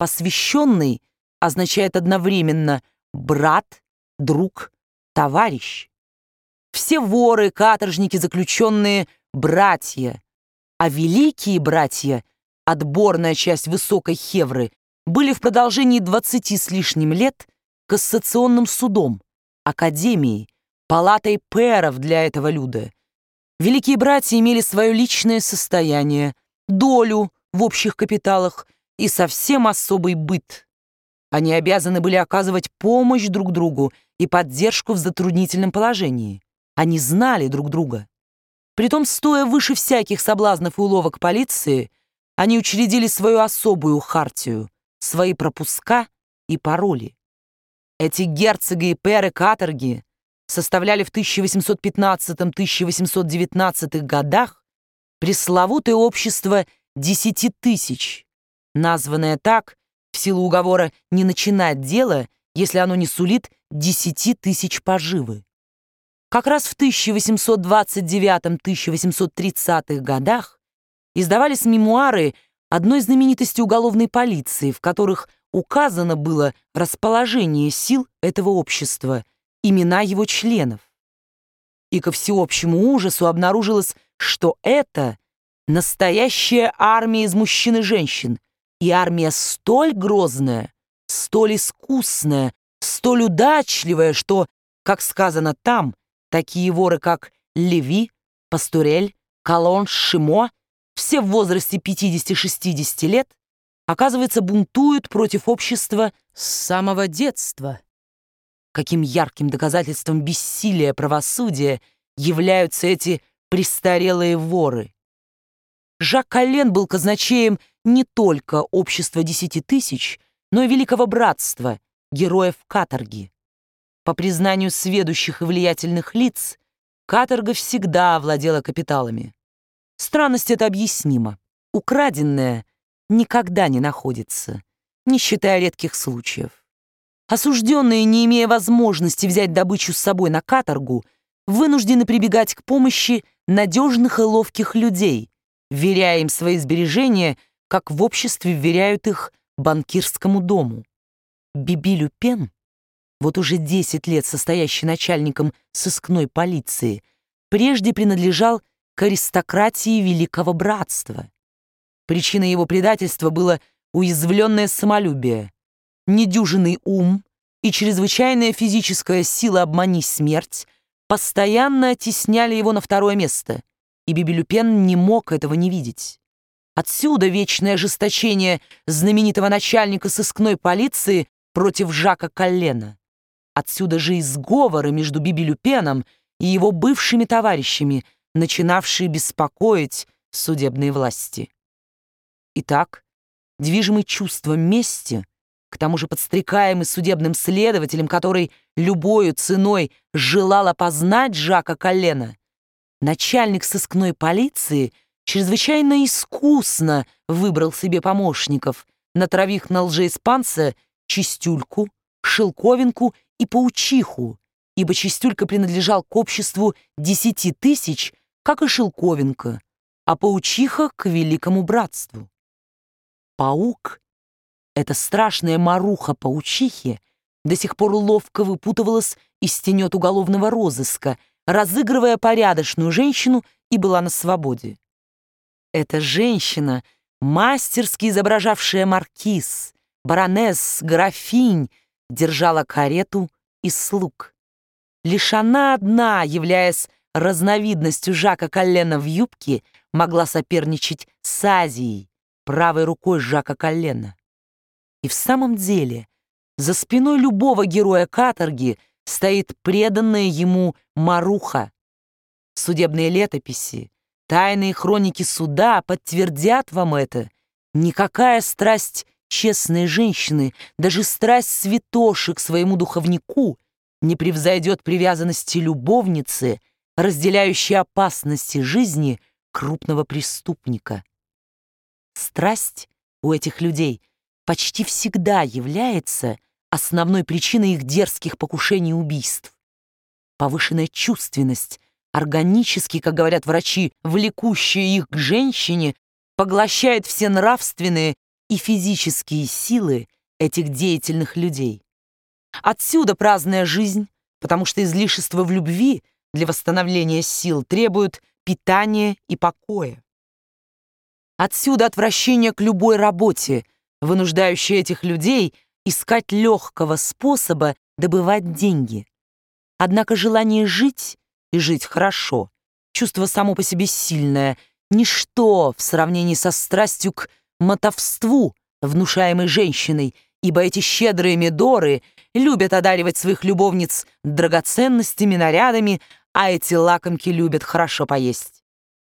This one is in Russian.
Посвященный означает одновременно брат, друг, товарищ. Все воры, каторжники, заключенные — братья, а великие братья, отборная часть высокой хевры, были в продолжении 20 с лишним лет кассационным судом, академией, палатой пэров для этого люда. Великие братья имели свое личное состояние, долю в общих капиталах и совсем особый быт. Они обязаны были оказывать помощь друг другу и поддержку в затруднительном положении. Они знали друг друга. Притом, стоя выше всяких соблазнов и уловок полиции, они учредили свою особую хартию, свои пропуска и пароли. Эти герцоги и пэры каторги составляли в 1815-1819 годах пресловутое общество 10 тысяч, названное так в силу уговора не начинать дело, если оно не сулит 10 тысяч поживы. Как раз в 1829-1830 годах издавались мемуары одной знаменитости уголовной полиции, в которых указано было расположение сил этого общества, имена его членов. И ко всеобщему ужасу обнаружилось, что это настоящая армия из мужчин и женщин, и армия столь грозная, столь искусная, столь удачливая, что, как сказано там, такие воры, как Леви, Пастурель, Колон, Шимо, все в возрасте 50-60 лет, оказывается, бунтуют против общества с самого детства. Каким ярким доказательством бессилия правосудия являются эти престарелые воры. Жак Коллен был казначеем не только общества 10 тысяч, но и Великого Братства, героев каторги. По признанию сведущих и влиятельных лиц, каторга всегда овладела капиталами. Странность эта объяснима. Украденное никогда не находится, не считая редких случаев. Осужденные, не имея возможности взять добычу с собой на каторгу, вынуждены прибегать к помощи надежных и ловких людей, вверяя им свои сбережения, как в обществе вверяют их банкирскому дому. Биби Люпен, вот уже 10 лет состоящий начальником сыскной полиции, прежде принадлежал к аристократии Великого Братства. Причиной его предательства было уязвленное самолюбие, недюжинный ум и чрезвычайная физическая сила «обмани смерть» постоянно оттесняли его на второе место, и Биби Люпен не мог этого не видеть. Отсюда вечное ожесточение знаменитого начальника сыскной полиции против Жака Коллена. Отсюда же и сговоры между Биби Люпеном и его бывшими товарищами, начинавшие беспокоить судебные власти. Итак, движимый чувством мести, к тому же подстрекаемый судебным следователем, который любою ценой желал опознать Жака Коллена, начальник сыскной полиции чрезвычайно искусно выбрал себе помощников, натравив на лжеиспанца Чистюльку, Шелковинку и Паучиху, ибо Чистюлька принадлежал к обществу 10 тысяч, как и Шелковинка, а Паучиха — к Великому Братству. Паук, эта страшная маруха Паучихи, до сих пор ловко выпутывалась из тенет уголовного розыска, разыгрывая порядочную женщину, и была на свободе. Эта женщина, мастерски изображавшая маркиз, баронесс, графинь, держала карету и слуг. Лишь она одна, являясь разновидностью Жака Коллена в юбке, могла соперничать с Азией, правой рукой Жака Коллена. И в самом деле, за спиной любого героя каторги стоит преданная ему маруха. Судебные летописи, тайные хроники суда подтвердят вам это. Никакая страсть честной женщины, даже страсть святоши к своему духовнику, не превзойдет привязанности любовницы, разделяющей опасности жизни крупного преступника. Страсть у этих людей почти всегда является основной причиной их дерзких покушений и убийств. Повышенная чувственность, органически, как говорят врачи, влекущая их к женщине, поглощает все нравственные и физические силы этих деятельных людей. Отсюда праздная жизнь, потому что излишество в любви для восстановления сил требует питания и покоя. Отсюда отвращение к любой работе, вынуждающее этих людей искать легкого способа добывать деньги. Однако желание жить и жить хорошо, чувство само по себе сильное, ничто в сравнении со страстью к мотовству, внушаемой женщиной, ибо эти щедрые медоры любят одаривать своих любовниц драгоценностями, нарядами, а эти лакомки любят хорошо поесть.